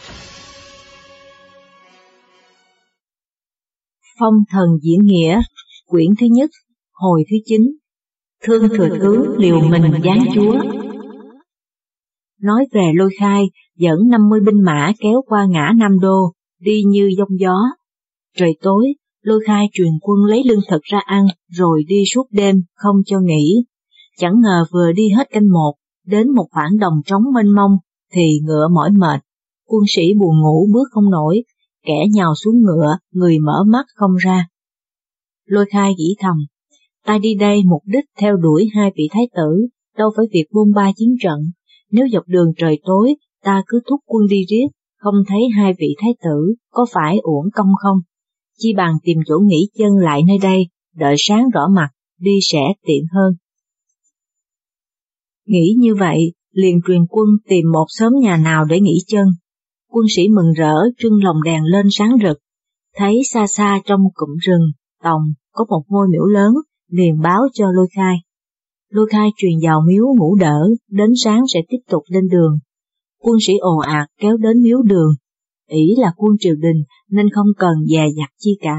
Phong thần diễn nghĩa, quyển thứ nhất, hồi thứ 9. Thương thừa tướng liều mình giáng chúa. Nói về Lôi Khai dẫn 50 binh mã kéo qua ngã Nam Đô, đi như giông gió. Trời tối, Lôi Khai truyền quân lấy lương thực ra ăn, rồi đi suốt đêm, không cho nghỉ. Chẳng ngờ vừa đi hết canh một, đến một khoảng đồng trống mênh mông, thì ngựa mỏi mệt. Quân sĩ buồn ngủ bước không nổi, kẻ nhào xuống ngựa, người mở mắt không ra. Lôi Khai nghĩ thầm, ta đi đây mục đích theo đuổi hai vị thái tử, đâu phải việc bôn ba chiến trận. Nếu dọc đường trời tối, ta cứ thúc quân đi riết, không thấy hai vị thái tử, có phải uổng công không? Chi bằng tìm chỗ nghỉ chân lại nơi đây, đợi sáng rõ mặt, đi sẽ tiện hơn. Nghĩ như vậy, liền truyền quân tìm một xóm nhà nào để nghỉ chân. Quân sĩ mừng rỡ trưng lồng đèn lên sáng rực, thấy xa xa trong cụm rừng, tòng, có một ngôi miễu lớn, liền báo cho Lôi Khai. Lôi Khai truyền vào miếu ngủ đỡ, đến sáng sẽ tiếp tục lên đường. Quân sĩ ồ ạt kéo đến miếu đường, ỷ là quân triều đình nên không cần dè dặt chi cả.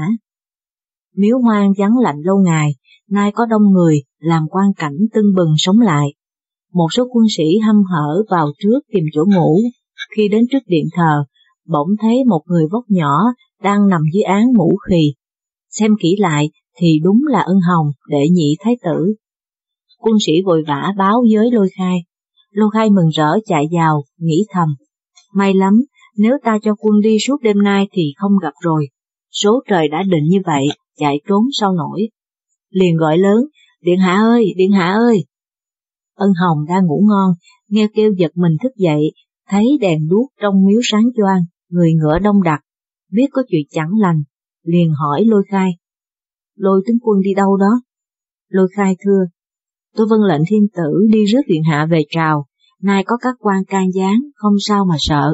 Miếu hoang vắng lạnh lâu ngày, nay có đông người, làm quang cảnh tưng bừng sống lại. Một số quân sĩ hăm hở vào trước tìm chỗ ngủ, khi đến trước điện thờ, bỗng thấy một người vóc nhỏ đang nằm dưới án mũ khì. Xem kỹ lại thì đúng là Ân Hồng, đệ nhị thái tử. Quân sĩ vội vã báo với Lôi Khai. Lôi Khai mừng rỡ chạy vào, nghĩ thầm, may lắm, nếu ta cho quân đi suốt đêm nay thì không gặp rồi. Số trời đã định như vậy, chạy trốn sao nổi. Liền gọi lớn, điện hạ ơi, điện hạ ơi. Ân Hồng đang ngủ ngon, nghe kêu giật mình thức dậy, thấy đèn đuốc trong miếu sáng choang, người ngựa đông đặc, biết có chuyện chẳng lành, liền hỏi Lôi Khai. Lôi tướng quân đi đâu đó? Lôi Khai thưa, tôi vâng lệnh thiên tử đi rước điện hạ về trào, nay có các quan can gián, không sao mà sợ.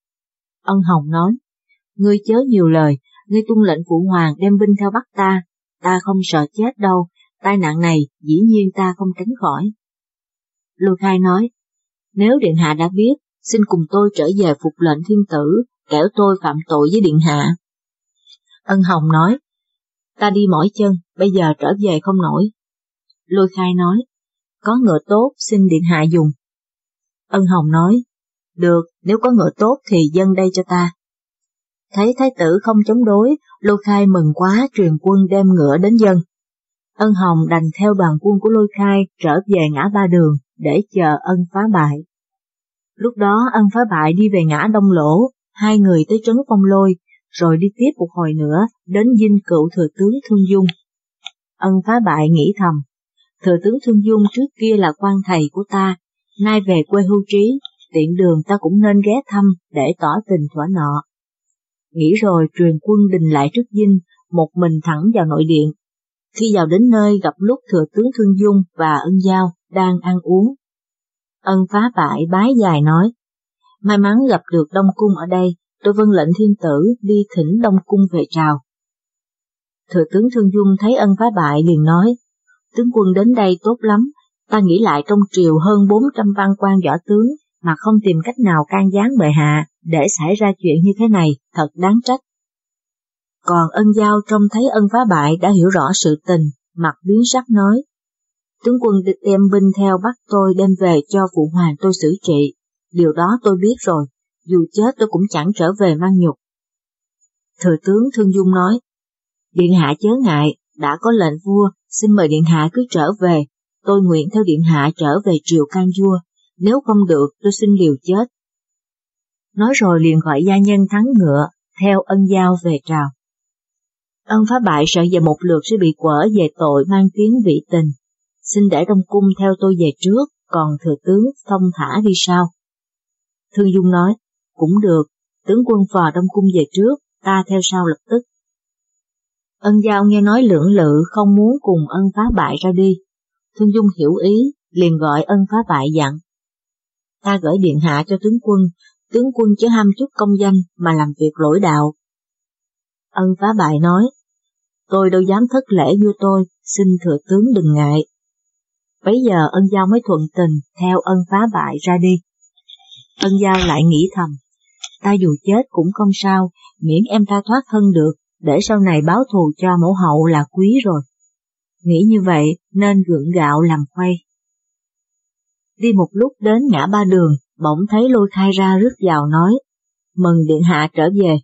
Ân Hồng nói, ngươi chớ nhiều lời, ngươi tuân lệnh phụ hoàng đem binh theo bắt ta không sợ chết đâu, tai nạn này dĩ nhiên ta không tránh khỏi. Lôi Khai nói, nếu điện hạ đã biết, xin cùng tôi trở về phục lệnh thiên tử, kẻo tôi phạm tội với điện hạ. Ân Hồng nói, ta đi mỏi chân, bây giờ trở về không nổi. Lôi Khai nói, có ngựa tốt xin điện hạ dùng. Ân Hồng nói, được, nếu có ngựa tốt thì dâng đây cho ta. Thấy thái tử không chống đối, Lôi Khai mừng quá truyền quân đem ngựa đến dâng. Ân Hồng đành theo đoàn quân của Lôi Khai trở về ngã Ba Đường để chờ Ân Phá Bại. Lúc đó Ân Phá Bại đi về ngã Đông Lỗ, hai người tới trấn Phong Lôi, rồi đi tiếp một hồi nữa đến dinh cựu thừa tướng Thương Dung. Ân Phá Bại nghĩ thầm, thừa tướng Thương Dung trước kia là quan thầy của ta, nay về quê hưu trí, tiện đường ta cũng nên ghé thăm để tỏ tình thỏa nọ. Nghĩ rồi truyền quân đình lại trước dinh, một mình thẳng vào nội điện. Khi vào đến nơi gặp lúc thừa tướng Thương Dung và Ân Giao đang ăn uống. Ân Phá Bại bái dài nói, may mắn gặp được Đông Cung ở đây, tôi vâng lệnh thiên tử đi thỉnh Đông Cung về trào. Thừa tướng Thương Dung thấy Ân Phá Bại liền nói, tướng quân đến đây tốt lắm, ta nghĩ lại trong triều hơn 400 văn quan võ tướng mà không tìm cách nào can gián bệ hạ để xảy ra chuyện như thế này, thật đáng trách. Còn Ân Giao trông thấy Ân Phá Bại đã hiểu rõ sự tình, mặt biến sắc nói, tướng quân đem binh theo bắt tôi đem về cho phụ hoàng tôi xử trị, điều đó tôi biết rồi, dù chết tôi cũng chẳng trở về mang nhục. Thừa tướng Thương Dung nói, điện hạ chớ ngại, đã có lệnh vua, xin mời điện hạ cứ trở về, tôi nguyện theo điện hạ trở về triều can vua, nếu không được tôi xin liều chết. Nói rồi liền gọi gia nhân thắng ngựa, theo Ân Giao về trào. Ân Phá Bại sợ về một lượt sẽ bị quở về tội mang tiếng vị tình, xin để Đông Cung theo tôi về trước, còn thừa tướng thông thả đi sau. Thương Dung nói, cũng được, tướng quân phò Đông Cung về trước, ta theo sau lập tức. Ân Giao nghe nói lưỡng lự không muốn cùng Ân Phá Bại ra đi. Thương Dung hiểu ý, liền gọi Ân Phá Bại dặn, ta gửi điện hạ cho tướng quân chớ ham chút công danh mà làm việc lỗi đạo. Ân Phá Bại nói, tôi đâu dám thất lễ vua tôi, xin thừa tướng đừng ngại. Bấy giờ Ân Giao mới thuận tình theo Ân Phá Bại ra đi. Ân Giao lại nghĩ thầm, ta dù chết cũng không sao, miễn em ta thoát thân được, để sau này báo thù cho mẫu hậu là quý rồi. Nghĩ như vậy nên gượng gạo làm khuây. Đi một lúc đến ngã ba đường, bỗng thấy Lôi Khai ra rước vào nói, mừng điện hạ trở về.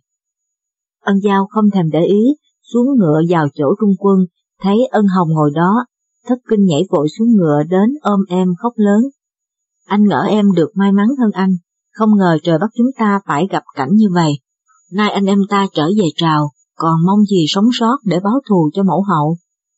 Ân Dao không thèm để ý, xuống ngựa vào chỗ trung quân, thấy Ân Hồng ngồi đó, thất kinh nhảy vội xuống ngựa đến ôm em khóc lớn. Anh ngỡ em được may mắn hơn anh, không ngờ trời bắt chúng ta phải gặp cảnh như vậy. Nay anh em ta trở về Trào, còn mong gì sống sót để báo thù cho mẫu hậu.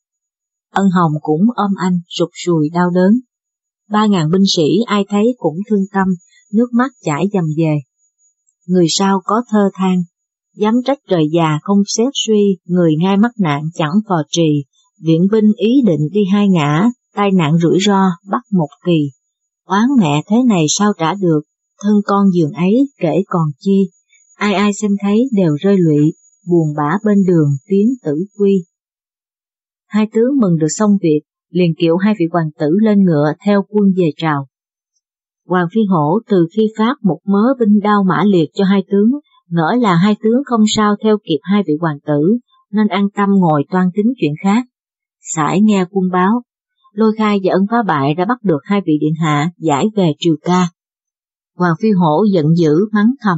Ân Hồng cũng ôm anh sụt sùi đau đớn. 3.000 binh sĩ ai thấy cũng thương tâm, nước mắt chảy dầm về. Người sau có thơ than, dám trách trời già không xét suy, người ngay mắc nạn chẳng phò trì, viện binh ý định đi hai ngã, tai nạn rủi ro bắt một kỳ. Oán mẹ thế này sao trả được, thân con giường ấy kể còn chi, ai ai xem thấy đều rơi lụy, buồn bã bên đường tiến tử quy. Hai tướng mừng được xong việc, liền kiệu hai vị hoàng tử lên ngựa theo quân về Trào. Hoàng Phi Hổ từ khi phát một mớ binh đao mã liệt cho hai tướng, ngỡ là hai tướng không sao theo kịp hai vị hoàng tử, nên an tâm ngồi toan tính chuyện khác. Sải nghe quân báo, Lôi Khai và Ân Phá Bại đã bắt được hai vị điện hạ giải về triều ca. Hoàng Phi Hổ giận dữ mắng thầm,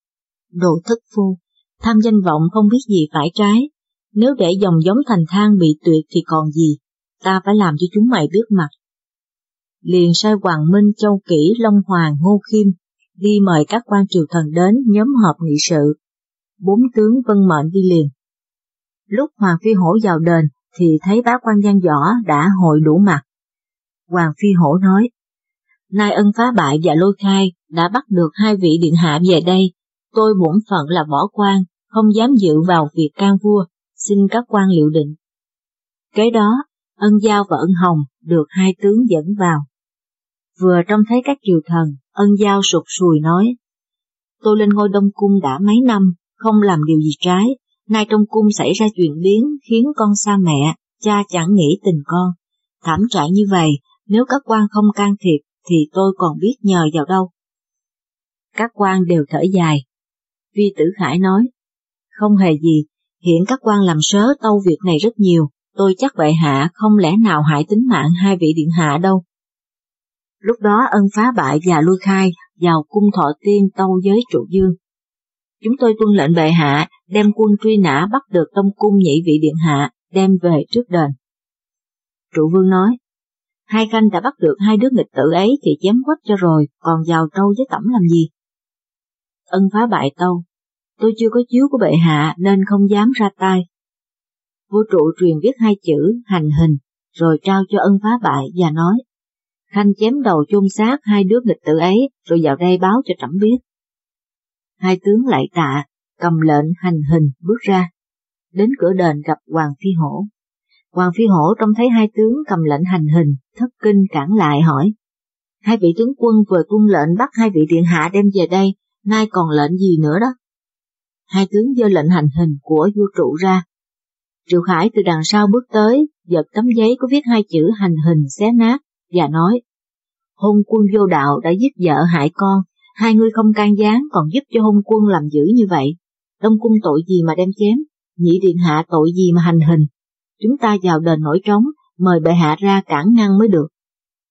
đồ thất phu, tham danh vọng không biết gì phải trái, nếu để dòng giống thành thang bị tuyệt thì còn gì, ta phải làm cho chúng mày biết mặt. Liền sai Hoàng Minh, Châu Kỷ, Long Hoàng, Ngô Khiêm đi mời các quan triều thần đến nhóm họp nghị sự. 4 tướng vâng mệnh đi liền. Lúc Hoàng Phi Hổ vào đền thì thấy bá quan Giang Võ đã hội đủ mặt. Hoàng Phi Hổ nói, nay Ân Phá Bại và Lôi Khai đã bắt được hai vị điện hạ về đây, tôi bổn phận là võ quan, không dám dự vào việc can vua, xin các quan liệu định. Kế đó, Ân Dao và Ân Hồng được hai tướng dẫn vào. Vừa trông thấy các triều thần, Ân Dao sụt sùi nói, tôi lên ngôi Đông Cung đã mấy năm, không làm điều gì trái, nay trong cung xảy ra chuyện biến khiến con xa mẹ, cha chẳng nghĩ tình con. Thảm trạng như vậy, nếu các quan không can thiệp thì tôi còn biết nhờ vào đâu. Các quan đều thở dài. Vi Tử Khải nói, không hề gì, hiện các quan làm sớ tâu việc này rất nhiều, tôi chắc bệ hạ không lẽ nào hại tính mạng hai vị điện hạ đâu. Lúc đó Ân Phá Bại và Lôi Khai vào cung Thọ Tiên tâu với Trụ Vương. Chúng tôi tuân lệnh bệ hạ đem quân truy nã bắt được Đông Cung nhị vị điện hạ, đem về trước đền. Trụ Vương nói, hai khanh đã bắt được hai đứa nghịch tử ấy thì chém quách cho rồi, còn vào trâu với tẩm làm gì? Ân Phá Bại tâu, tôi chưa có chiếu của bệ hạ nên không dám ra tay. Vua Trụ truyền viết hai chữ hành hình, rồi trao cho Ân Phá Bại và nói, khanh chém đầu chôn xác hai đứa nghịch tử ấy, rồi vào đây báo cho trẫm biết. Hai tướng lạy tạ, cầm lệnh hành hình bước ra. Đến cửa đền gặp Hoàng Phi Hổ. Hoàng Phi Hổ trông thấy hai tướng cầm lệnh hành hình, thất kinh cản lại hỏi, hai vị tướng quân vừa tuân lệnh bắt hai vị điện hạ đem về đây, nay còn lệnh gì nữa đó? Hai tướng giơ lệnh hành hình của vua Trụ ra. Triệu Khải từ đằng sau bước tới, giật tấm giấy có viết hai chữ hành hình xé nát, và nói, hôn quân vô đạo đã giết vợ hại con, hai ngươi không can gián còn giúp cho hôn quân làm dữ như vậy. Đông cung tội gì mà đem chém, nhị điện hạ tội gì mà hành hình. Chúng ta vào đền nổi trống, mời bệ hạ ra cản ngăn mới được.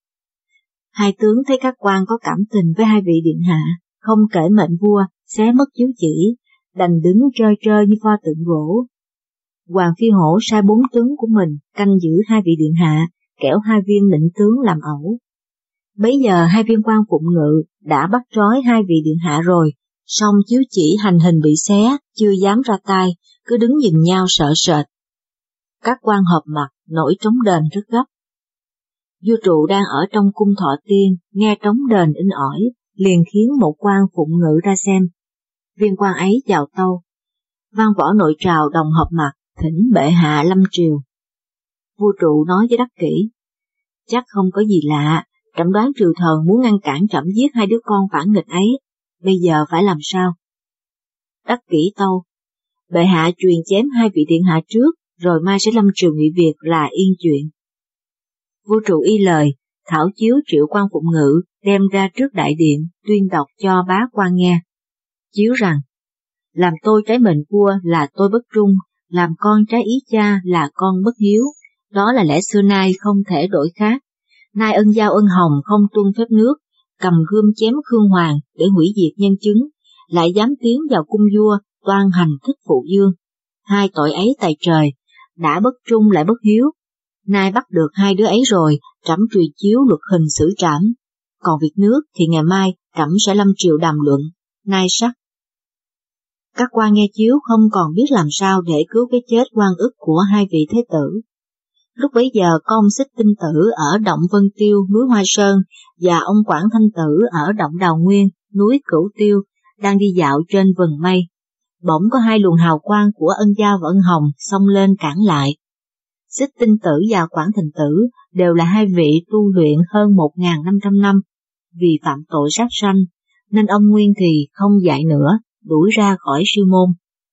Hai tướng thấy các quan có cảm tình với hai vị điện hạ, không kể mệnh vua, xé mất chiếu chỉ, đành đứng trơ trơ như pho tượng gỗ. Hoàng Phi Hổ sai 4 tướng của mình canh giữ hai vị điện hạ, kẻo hai viên lĩnh tướng làm ẩu. Bấy giờ hai viên quan phụng ngự đã bắt trói hai vị điện hạ rồi, song chiếu chỉ hành hình bị xé, chưa dám ra tay, cứ đứng nhìn nhau sợ sệt. Các quan họp mặt, nổi trống đền rất gấp. Vua Trụ đang ở trong cung Thọ Tiên, nghe trống đền inh ỏi, liền khiến một quan phụng ngự ra xem. Viên quan ấy chào tâu, văn võ nội trào đồng họp mặt, thỉnh bệ hạ lâm triều. Vua Trụ nói với Đắc Kỷ, chắc không có gì lạ, trẫm đoán triều thần muốn ngăn cản trẫm giết hai đứa con phản nghịch ấy, bây giờ phải làm sao? Đắc Kỷ tâu, bệ hạ truyền chém hai vị điện hạ trước, rồi mai sẽ lâm triều nghị việc là yên chuyện. Vua Trụ y lời, thảo chiếu triệu quan phụng ngự, đem ra trước đại điện, tuyên đọc cho bá quan nghe. chiếu rằng: làm tôi trái mệnh vua là tôi bất trung, làm con trái ý cha là con bất hiếu. Đó là lẽ xưa nay không thể đổi khác. Nay ân giao ân hồng không tuân phép nước, cầm gươm chém Khương Hoàng để hủy diệt nhân chứng, lại dám tiến vào cung vua toan hành thích phụ dương. Hai tội ấy tại trời, đã bất trung lại bất hiếu. Nay bắt được hai đứa ấy rồi, trẫm truy chiếu luật hình xử trảm. Còn việc nước thì ngày mai trẫm sẽ lâm triều đàm luận, nay sắc. Các quan nghe chiếu không còn biết làm sao để cứu cái chết oan ức của hai vị thế tử. Lúc bấy giờ có ông Xích Tinh Tử ở động Vân Tiêu, núi Hoa Sơn, và ông Quảng Thanh Tử ở động Đào Nguyên, núi Cửu Tiêu, đang đi dạo trên vầng mây. Bỗng có hai luồng hào quang của Ân Giao và Ân Hồng xông lên cản lại. Xích Tinh Tử và Quảng Thành Tử đều là hai vị tu luyện hơn 1.500 năm, vì phạm tội sát sanh, nên ông Nguyên thì không dạy nữa, đuổi ra khỏi sư môn.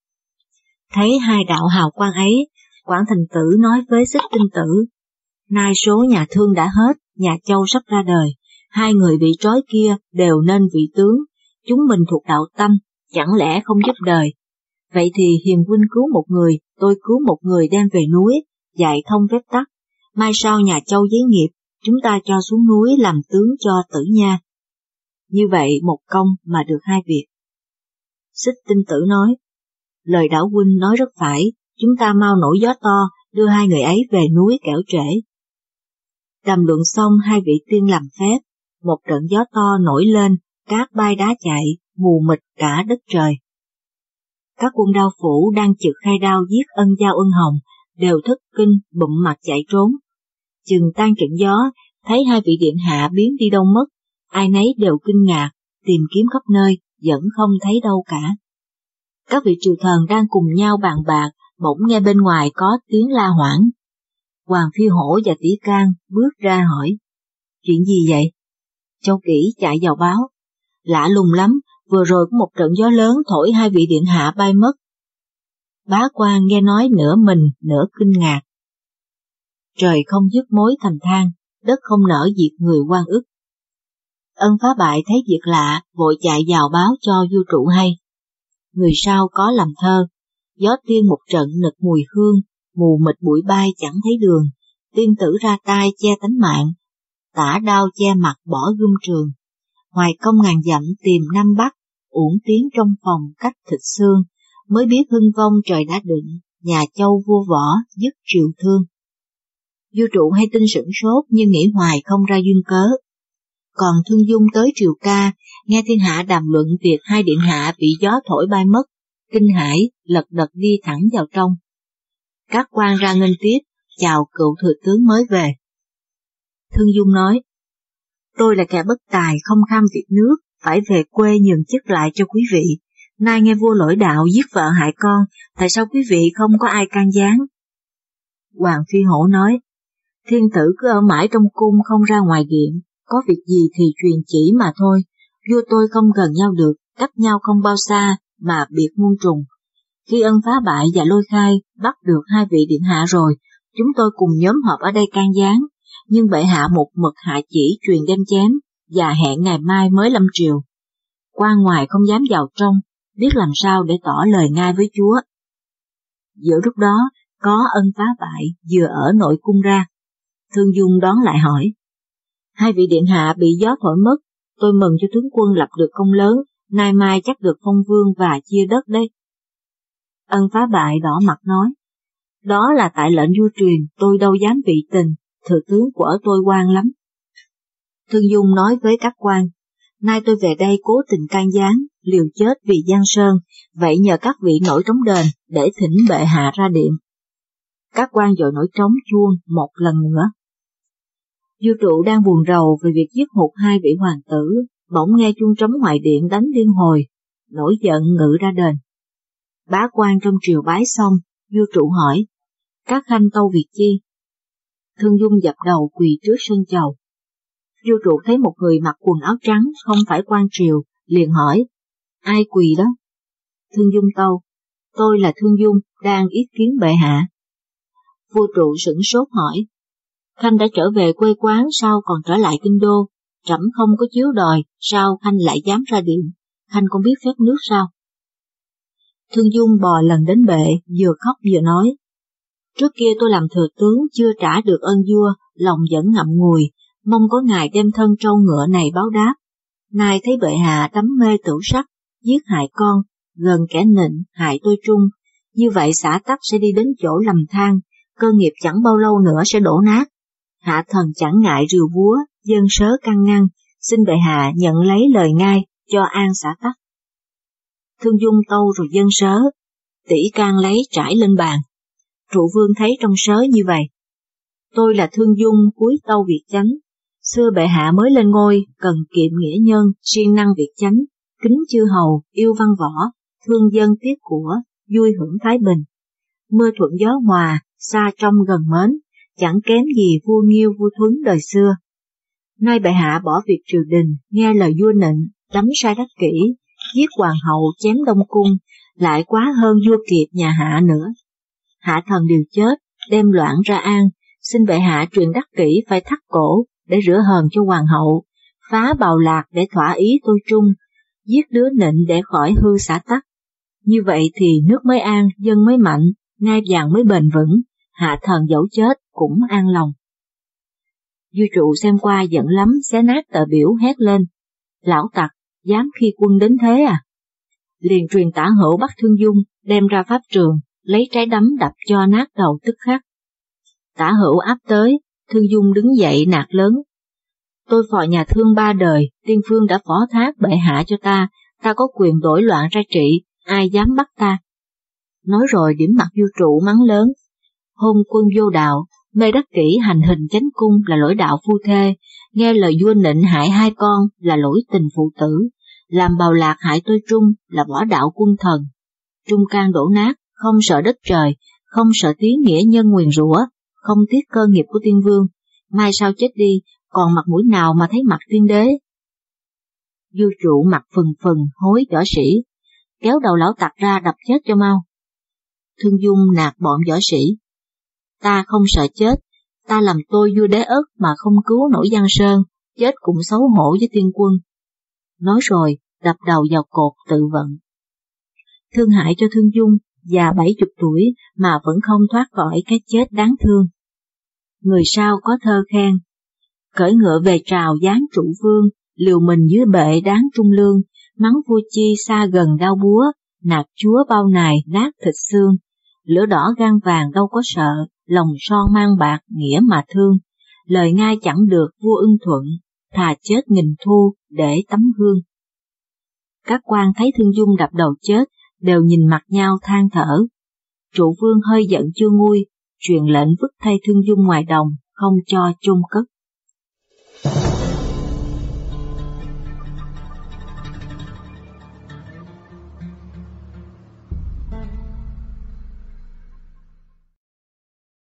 Thấy hai đạo hào quang ấy, Quảng Thành Tử nói với Xích Tinh Tử: nay số nhà Thương đã hết, nhà Châu sắp ra đời, hai người bị trói kia đều nên vị tướng, chúng mình thuộc đạo Tâm, chẳng lẽ không giúp đời. Vậy thì Hiền huynh cứu một người, tôi cứu một người đem về núi, dạy thông phép tắc. Mai sau nhà Châu giấy nghiệp, chúng ta cho xuống núi làm tướng cho Tử Nha. Như vậy một công mà được hai việc. Xích Tinh Tử nói: lời đạo huynh nói rất phải, chúng ta mau nổi gió to, đưa hai người ấy về núi kẻo trễ. Đàm luận xong hai vị tiên làm phép, một trận gió to nổi lên, cát bay đá chạy, mù mịt cả đất trời. Các quân đao phủ đang trực khai đao giết Ân Giao Ân Hồng, đều thất kinh bụm mặt chạy trốn. Chừng tan trận gió, thấy hai vị điện hạ biến đi đâu mất, ai nấy đều kinh ngạc, tìm kiếm khắp nơi, vẫn không thấy đâu cả. Các vị triều thần đang cùng nhau bàn bạc, bỗng nghe bên ngoài có tiếng la hoảng. Hoàng Phi Hổ và Tỷ Can bước ra hỏi: chuyện gì vậy? Châu Kỷ chạy vào báo: lạ lùng lắm, vừa rồi có một trận gió lớn thổi hai vị điện hạ bay mất. Bá quan nghe nói nửa mình nửa kinh ngạc. Trời không dứt mối thầm than, đất không nỡ diệt người oan ức. Ân Phá Bại thấy việc lạ, vội chạy vào báo cho vua Trụ hay. Người sau có làm thơ: gió tiên một trận nực mùi hương, mù mịt bụi bay chẳng thấy đường, tiên tử ra tay che tánh mạng, tả đao che mặt bỏ gươm trường. Hoài công ngàn dặm tìm Nam Bắc, uổng tiếng trong phòng cách thịt xương, mới biết hưng vong trời đã định, nhà Châu vua võ dứt triều thương. Vua Trụ hay tin sửng sốt nhưng nghĩ hoài không ra duyên cớ. Còn Thương Dung tới triều ca, nghe thiên hạ đàm luận việc hai điện hạ bị gió thổi bay mất, kinh hãi lật đật đi thẳng vào trong. Các quan ra nghênh tiếp, chào cựu thừa tướng mới về. Thương Dung nói: tôi là kẻ bất tài không kham việc nước, phải về quê nhường chức lại cho quý vị. Nay nghe vua lỗi đạo giết vợ hại con, tại sao quý vị không có ai can gián? Hoàng Phi Hổ nói: thiên tử cứ ở mãi trong cung không ra ngoài điện, có việc gì thì truyền chỉ mà thôi. Vua tôi không gần nhau được, cách nhau không bao xa mà biệt muôn trùng. Khi Ân Phá Bại và Lôi Khai bắt được hai vị điện hạ rồi, chúng tôi cùng nhóm họp ở đây can gián, nhưng bệ hạ một mực hạ chỉ truyền đem chém và hẹn ngày mai mới lâm triều. Quan ngoài không dám vào trong, biết làm sao để tỏ lời ngay với chúa. Giữa lúc đó, có Ân Phá Bại vừa ở nội cung ra. Thương Dung đón lại hỏi: hai vị điện hạ bị gió thổi mất, tôi mừng cho tướng quân lập được công lớn, nay mai chắc được phong vương và chia đất đấy. Ân Phá Bại đỏ mặt nói: đó là tại lệnh vua truyền, tôi đâu dám vị tình, thừa tướng của tôi oan lắm. Thương Dung nói với các quan: nay tôi về đây cố tình can gián, liều chết vì Giang Sơn, vậy nhờ các vị nổi trống đền để thỉnh bệ hạ ra điện. Các quan vội nổi trống chuông một lần nữa. Vua Trụ đang buồn rầu về việc giết hụt hai vị hoàng tử, bỗng nghe chuông trống ngoài điện đánh liên hồi, nổi giận ngự ra đền. Bá quan trong triều bái xong, vua Trụ hỏi: các khanh tâu việc chi? Thương Dung dập đầu quỳ trước sân chầu. Vua Trụ thấy một người mặc quần áo trắng không phải quan triều, liền hỏi: ai quỳ đó? Thương Dung tâu: tôi là Thương Dung, đang ý kiến bệ hạ. Vua Trụ sửng sốt hỏi: khanh đã trở về quê quán sao còn trở lại kinh đô? Trẫm không có chiếu đòi, sao khanh lại dám ra điện? Khanh con biết phép nước sao? Thương Dung bò lần đến bệ, vừa khóc vừa nói. Trước kia tôi làm thừa tướng chưa trả được ơn vua, lòng vẫn ngậm ngùi, mong có ngài đem thân trâu ngựa này báo đáp. Nay thấy bệ hạ đắm mê tửu sắc, giết hại con, gần kẻ nịnh hại tôi trung, như vậy xã tắc sẽ đi đến chỗ lầm than, cơ nghiệp chẳng bao lâu nữa sẽ đổ nát. Hạ thần chẳng ngại rìu búa, dân sớ can ngăn, xin bệ hạ nhận lấy lời ngay, cho an xã tắc. Thương Dung tâu rồi dân sớ, tỷ can lấy trải lên bàn. Trụ vương thấy trong sớ như vậy. Tôi là Thương Dung cúi tâu việc chánh. Xưa bệ hạ mới lên ngôi, cần kiệm nghĩa nhân, siêng năng việc chánh, kính chư hầu, yêu văn võ, thương dân tiếc của, vui hưởng thái bình. Mưa thuận gió hòa, xa trong gần mến, chẳng kém gì vua Nghiêu vua Thuấn đời xưa. Nay bệ hạ bỏ việc triều đình, nghe lời vua nịnh, đắm sai đắc kỷ, giết hoàng hậu chém đông cung, lại quá hơn vua Kiệt nhà Hạ nữa. Hạ thần đều chết, đem loạn ra an, xin bệ hạ truyền đắc kỷ phải thắt cổ để rửa hờn cho hoàng hậu, phá bào lạc để thỏa ý tôi trung, giết đứa nịnh để khỏi hư xã tắc. Như vậy thì nước mới an, dân mới mạnh, ngai vàng mới bền vững, hạ thần dẫu chết cũng an lòng. Vua Trụ xem qua giận lắm, xé nát tờ biểu hét lên. Lão tặc, dám khi quân đến thế à? Liền truyền Tả Hữu bắt Thương Dung, đem ra pháp trường, lấy trái đấm đập cho nát đầu tức khắc. Tả Hữu áp tới, Thương Dung đứng dậy nạt lớn. Tôi phò nhà Thương 3 đời, tiên phương đã phó thác bệ hạ cho ta có quyền đổi loạn ra trị, ai dám bắt ta? Nói rồi điểm mặt vua Trụ mắng lớn. Hôn quân vô đạo, mê đắc kỷ hành hình chánh cung là lỗi đạo phu thê, nghe lời vua nịnh hại 2 con là lỗi tình phụ tử, làm bào lạc hại tôi trung là võ đạo quân thần. Trung can đổ nát, không sợ đất trời, không sợ tiếng nghĩa nhân nguyền rủa, không tiếc cơ nghiệp của tiên vương, mai sau chết đi, còn mặt mũi nào mà thấy mặt tiên đế? Vua Trụ mặt phừng phừng hối võ sĩ, kéo đầu lão tặc ra đập chết cho mau. Thương Dung nạt bọn võ sĩ, ta không sợ chết, ta làm tôi vua Đế Ất mà không cứu nổi Giang Sơn, chết cũng xấu hổ với tiên quân. Nói rồi, đập đầu vào cột tự vận. Thương hại cho Thương Dung, già 70 tuổi mà vẫn không thoát khỏi cái chết đáng thương. Người sau có thơ khen, cởi ngựa về trào giáng Trụ vương, liều mình dưới bệ đáng trung lương, mắng vua chi xa gần đao búa, nạt chúa bao nài nát thịt xương, lửa đỏ gan vàng đâu có sợ, lòng son mang bạc nghĩa mà thương, lời ngai chẳng được vua ưng thuận, thà chết nghìn thu để tấm gương. Các quan thấy Thương Dung đập đầu chết, đều nhìn mặt nhau than thở. Trụ vương hơi giận chưa nguôi, truyền lệnh vứt thay Thương Dung ngoài đồng, không cho chôn cất.